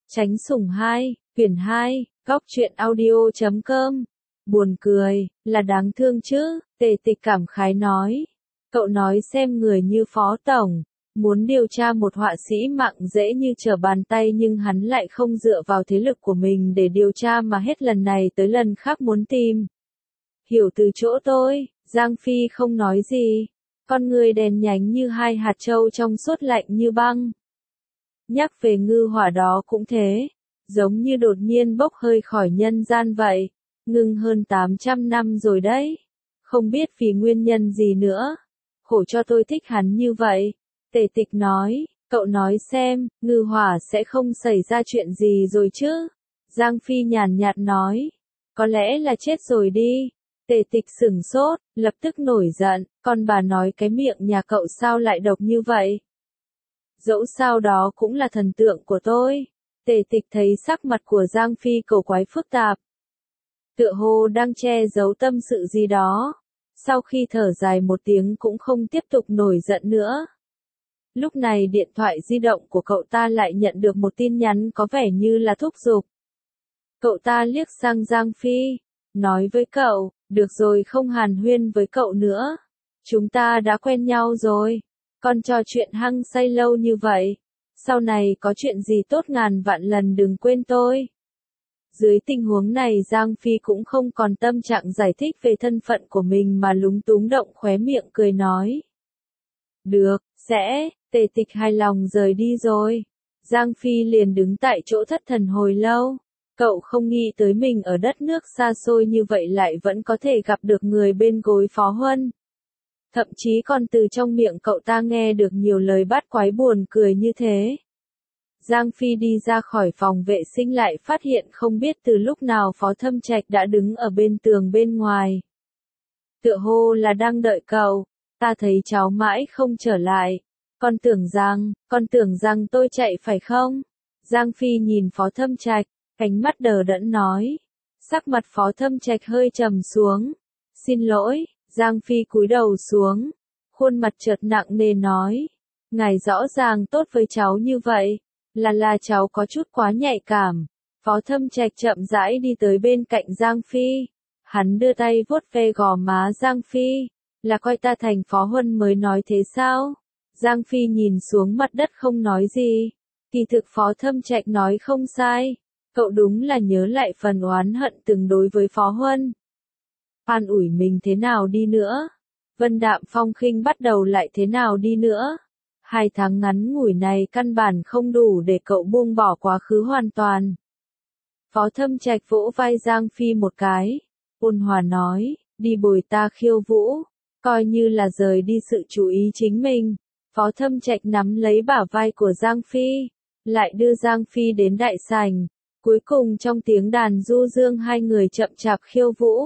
Tránh sủng 2, quyển 2, góc truyện audio.com. Buồn cười, là đáng thương chứ, Tề Tịch cảm khái nói. Cậu nói xem người như Phó Tổng, muốn điều tra một họa sĩ mạng dễ như trở bàn tay nhưng hắn lại không dựa vào thế lực của mình để điều tra mà hết lần này tới lần khác muốn tìm. Hiểu từ chỗ tôi, Giang Phi không nói gì. Con người đèn nhánh như hai hạt châu trong suốt lạnh như băng. Nhắc về ngư hỏa đó cũng thế, giống như đột nhiên bốc hơi khỏi nhân gian vậy, ngưng hơn 800 năm rồi đấy. Không biết vì nguyên nhân gì nữa, khổ cho tôi thích hắn như vậy. Tề Tịch nói, cậu nói xem, ngư hỏa sẽ không xảy ra chuyện gì rồi chứ? Giang Phi nhàn nhạt nói, có lẽ là chết rồi đi. Tề Tịch sửng sốt, lập tức nổi giận, con bà nói cái miệng nhà cậu sao lại độc như vậy? Dẫu sao đó cũng là thần tượng của tôi. Tề Tịch thấy sắc mặt của Giang Phi cổ quái phức tạp. Tựa hồ đang che giấu tâm sự gì đó. Sau khi thở dài một tiếng cũng không tiếp tục nổi giận nữa. Lúc này điện thoại di động của cậu ta lại nhận được một tin nhắn có vẻ như là thúc giục. Cậu ta liếc sang Giang Phi, nói với cậu, được rồi không hàn huyên với cậu nữa. Chúng ta đã quen nhau rồi. Con trò chuyện hăng say lâu như vậy, sau này có chuyện gì tốt ngàn vạn lần đừng quên tôi. Dưới tình huống này Giang Phi cũng không còn tâm trạng giải thích về thân phận của mình mà lúng túng động khóe miệng cười nói. Được, sẽ, Tề Tịch hài lòng rời đi rồi. Giang Phi liền đứng tại chỗ thất thần hồi lâu. Cậu không nghĩ tới mình ở đất nước xa xôi như vậy lại vẫn có thể gặp được người bên gối Phó Huân. Thậm chí còn từ trong miệng cậu ta nghe được nhiều lời bát quái buồn cười như thế. Giang Phi đi ra khỏi phòng vệ sinh lại phát hiện không biết từ lúc nào Phó Thâm Trạch đã đứng ở bên tường bên ngoài. Tựa hồ là đang đợi cậu, ta thấy cháu mãi không trở lại. Con tưởng rằng tôi chạy phải không? Giang Phi nhìn Phó Thâm Trạch, ánh mắt đờ đẫn nói. Sắc mặt Phó Thâm Trạch hơi trầm xuống. Xin lỗi. Giang Phi cúi đầu xuống, khuôn mặt chợt nặng nề nói, ngài rõ ràng tốt với cháu như vậy, là cháu có chút quá nhạy cảm. Phó Thâm Trạch chậm rãi đi tới bên cạnh Giang Phi, hắn đưa tay vuốt ve gò má Giang Phi, là coi ta thành Phó Huân mới nói thế sao? Giang Phi nhìn xuống mặt đất không nói gì, kỳ thực Phó Thâm Trạch nói không sai, cậu đúng là nhớ lại phần oán hận từng đối với Phó Huân. An ủi mình thế nào đi nữa, vân đạm phong khinh bắt đầu lại thế nào đi nữa. 2 tháng ngắn ngủi này căn bản không đủ để cậu buông bỏ quá khứ hoàn toàn. Phó Thâm Trạch vỗ vai Giang Phi một cái, ôn hòa nói, đi bồi ta khiêu vũ, coi như là rời đi sự chú ý chính mình. Phó Thâm Trạch nắm lấy bả vai của Giang Phi, lại đưa Giang Phi đến đại sảnh, cuối cùng trong tiếng đàn du dương hai người chậm chạp khiêu vũ.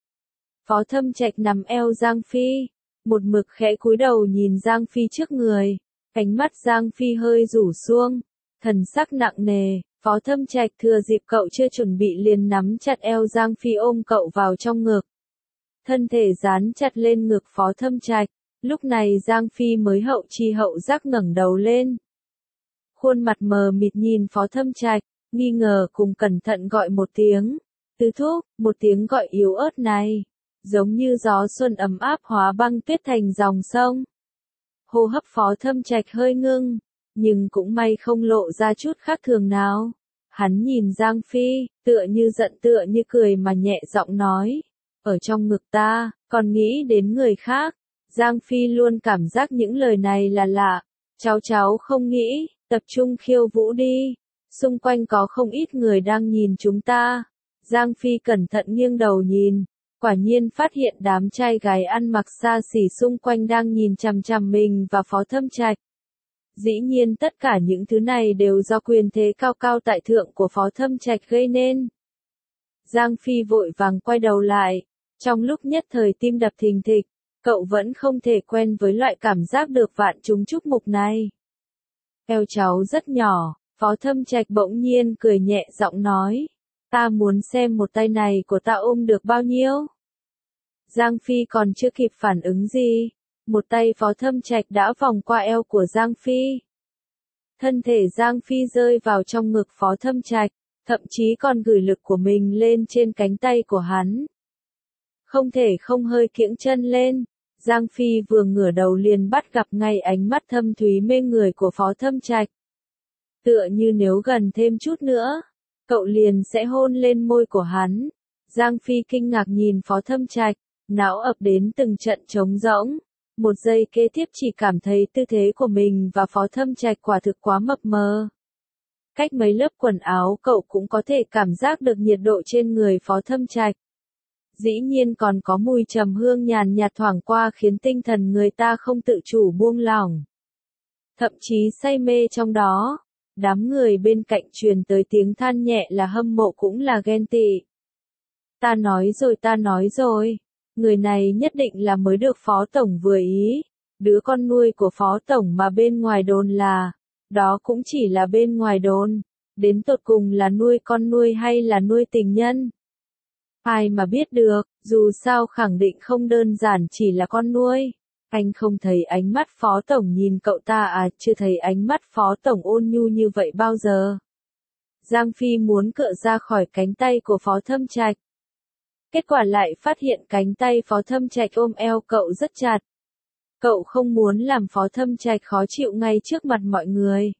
Phó Thâm Trạch nắm eo Giang Phi, một mực khẽ cúi đầu nhìn Giang Phi trước người, ánh mắt Giang Phi hơi rủ xuống, thần sắc nặng nề. Phó Thâm Trạch thừa dịp cậu chưa chuẩn bị liền nắm chặt eo Giang Phi ôm cậu vào trong ngực. Thân thể dán chặt lên ngực Phó Thâm Trạch, lúc này Giang Phi mới hậu chi hậu giác ngẩng đầu lên. Khuôn mặt mờ mịt nhìn Phó Thâm Trạch, nghi ngờ cùng cẩn thận gọi một tiếng, Tứ thúc, một tiếng gọi yếu ớt này. Giống như gió xuân ấm áp hóa băng tuyết thành dòng sông. Hô hấp Phó Thâm Trạch hơi ngưng, nhưng cũng may không lộ ra chút khác thường nào. Hắn nhìn Giang Phi, tựa như giận tựa như cười mà nhẹ giọng nói, ở trong ngực ta, còn nghĩ đến người khác. Giang Phi luôn cảm giác những lời này là lạ. Cháu không nghĩ, tập trung khiêu vũ đi. Xung quanh có không ít người đang nhìn chúng ta. Giang Phi cẩn thận nghiêng đầu nhìn. Quả nhiên phát hiện đám trai gái ăn mặc xa xỉ xung quanh đang nhìn chằm chằm mình và Phó Thâm Trạch. Dĩ nhiên tất cả những thứ này đều do quyền thế cao cao tại thượng của Phó Thâm Trạch gây nên. Giang Phi vội vàng quay đầu lại, trong lúc nhất thời tim đập thình thịch, cậu vẫn không thể quen với loại cảm giác được vạn chúng chúc mục này. Eo cháu rất nhỏ, Phó Thâm Trạch bỗng nhiên cười nhẹ giọng nói. Ta muốn xem một tay này của ta ôm được bao nhiêu. Giang Phi còn chưa kịp phản ứng gì, một tay Phó Thâm Trạch đã vòng qua eo của Giang Phi. Thân thể Giang Phi rơi vào trong ngực Phó Thâm Trạch, thậm chí còn gửi lực của mình lên trên cánh tay của hắn. Không thể không hơi kiễng chân lên, Giang Phi vừa ngửa đầu liền bắt gặp ngay ánh mắt thâm thúy mê người của Phó Thâm Trạch. Tựa như nếu gần thêm chút nữa, cậu liền sẽ hôn lên môi của hắn. Giang Phi kinh ngạc nhìn Phó Thâm Trạch, não ập đến từng trận trống rỗng. Một giây kế tiếp chỉ cảm thấy tư thế của mình và Phó Thâm Trạch quả thực quá mập mờ. Cách mấy lớp quần áo cậu cũng có thể cảm giác được nhiệt độ trên người Phó Thâm Trạch. Dĩ nhiên còn có mùi trầm hương nhàn nhạt thoảng qua khiến tinh thần người ta không tự chủ buông lỏng. Thậm chí say mê trong đó. Đám người bên cạnh truyền tới tiếng than nhẹ là hâm mộ cũng là ghen tị. Ta nói rồi. Người này nhất định là mới được Phó Tổng vừa ý. Đứa con nuôi của Phó Tổng mà bên ngoài đồn là. Đó cũng chỉ là bên ngoài đồn. Đến tột cùng là nuôi con nuôi hay là nuôi tình nhân. Ai mà biết được, dù sao khẳng định không đơn giản chỉ là con nuôi. Anh không thấy ánh mắt Phó Tổng nhìn cậu ta à, chưa thấy ánh mắt Phó Tổng ôn nhu như vậy bao giờ. Giang Phi muốn cựa ra khỏi cánh tay của Phó Thâm Trạch. Kết quả lại phát hiện cánh tay Phó Thâm Trạch ôm eo cậu rất chặt. Cậu không muốn làm Phó Thâm Trạch khó chịu ngay trước mặt mọi người.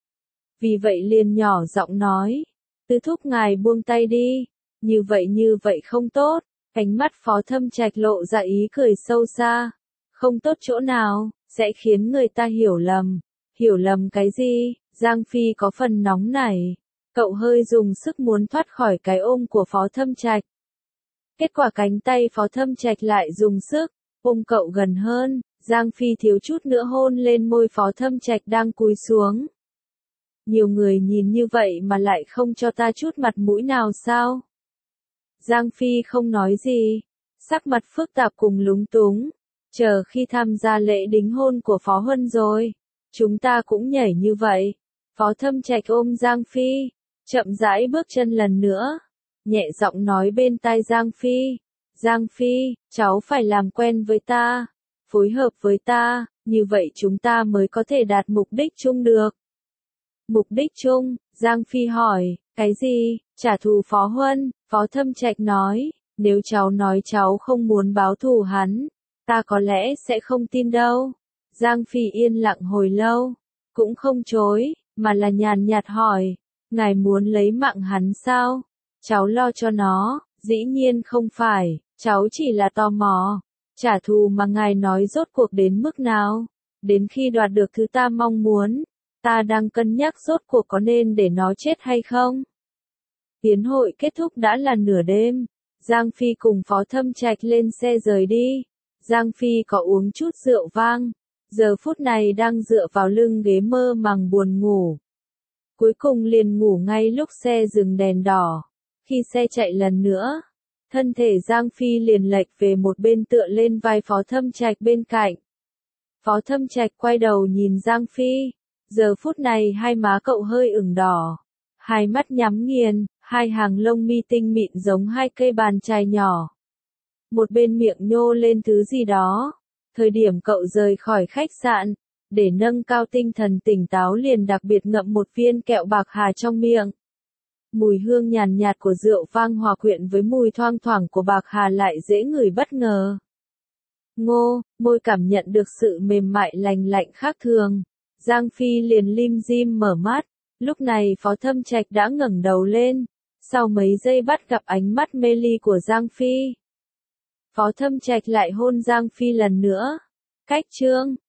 Vì vậy liền nhỏ giọng nói, Tư thúc ngài buông tay đi, như vậy không tốt. Ánh mắt Phó Thâm Trạch lộ ra ý cười sâu xa. Không tốt chỗ nào, sẽ khiến người ta hiểu lầm. Hiểu lầm cái gì? Giang Phi có phần nóng nảy. Cậu hơi dùng sức muốn thoát khỏi cái ôm của Phó Thâm Trạch. Kết quả cánh tay Phó Thâm Trạch lại dùng sức, ôm cậu gần hơn. Giang Phi thiếu chút nữa hôn lên môi Phó Thâm Trạch đang cúi xuống. Nhiều người nhìn như vậy mà lại không cho ta chút mặt mũi nào sao? Giang Phi không nói gì, sắc mặt phức tạp cùng lúng túng. Chờ khi tham gia lễ đính hôn của Phó Huân rồi, chúng ta cũng nhảy như vậy. Phó Thâm Trạch ôm Giang Phi, chậm rãi bước chân lần nữa, nhẹ giọng nói bên tai Giang Phi. Giang Phi, cháu phải làm quen với ta, phối hợp với ta, như vậy chúng ta mới có thể đạt mục đích chung được. Mục đích chung, Giang Phi hỏi, cái gì? Trả thù Phó Huân. Phó Thâm Trạch nói, nếu cháu nói cháu không muốn báo thù hắn, ta có lẽ sẽ không tin đâu. Giang Phi yên lặng hồi lâu, cũng không chối, mà là nhàn nhạt hỏi, ngài muốn lấy mạng hắn sao? Cháu lo cho nó, dĩ nhiên không phải, cháu chỉ là tò mò. Trả thù mà ngài nói rốt cuộc đến mức nào? Đến khi đoạt được thứ ta mong muốn, ta đang cân nhắc rốt cuộc có nên để nó chết hay không? Yến hội kết thúc đã là nửa đêm, Giang Phi cùng Phó Thâm Trạch lên xe rời đi. Giang Phi có uống chút rượu vang, giờ phút này đang dựa vào lưng ghế mơ màng buồn ngủ. Cuối cùng liền ngủ ngay lúc xe dừng đèn đỏ. Khi xe chạy lần nữa, thân thể Giang Phi liền lệch về một bên tựa lên vai Phó Thâm Trạch bên cạnh. Phó Thâm Trạch quay đầu nhìn Giang Phi, giờ phút này hai má cậu hơi ửng đỏ, hai mắt nhắm nghiền, hai hàng lông mi tinh mịn giống hai cây bàn chải nhỏ. Một bên miệng nhô lên thứ gì đó. Thời điểm cậu rời khỏi khách sạn, để nâng cao tinh thần tỉnh táo liền đặc biệt ngậm một viên kẹo bạc hà trong miệng. Mùi hương nhàn nhạt của rượu vang hòa quyện với mùi thoang thoảng của bạc hà lại dễ ngửi bất ngờ. Ngô, môi cảm nhận được sự mềm mại lành lạnh khác thường. Giang Phi liền lim dim mở mắt, lúc này Phó Thâm Trạch đã ngẩng đầu lên, sau mấy giây bắt gặp ánh mắt mê ly của Giang Phi. Phó Thâm Trạch lại hôn Giang Phi lần nữa. Cách chương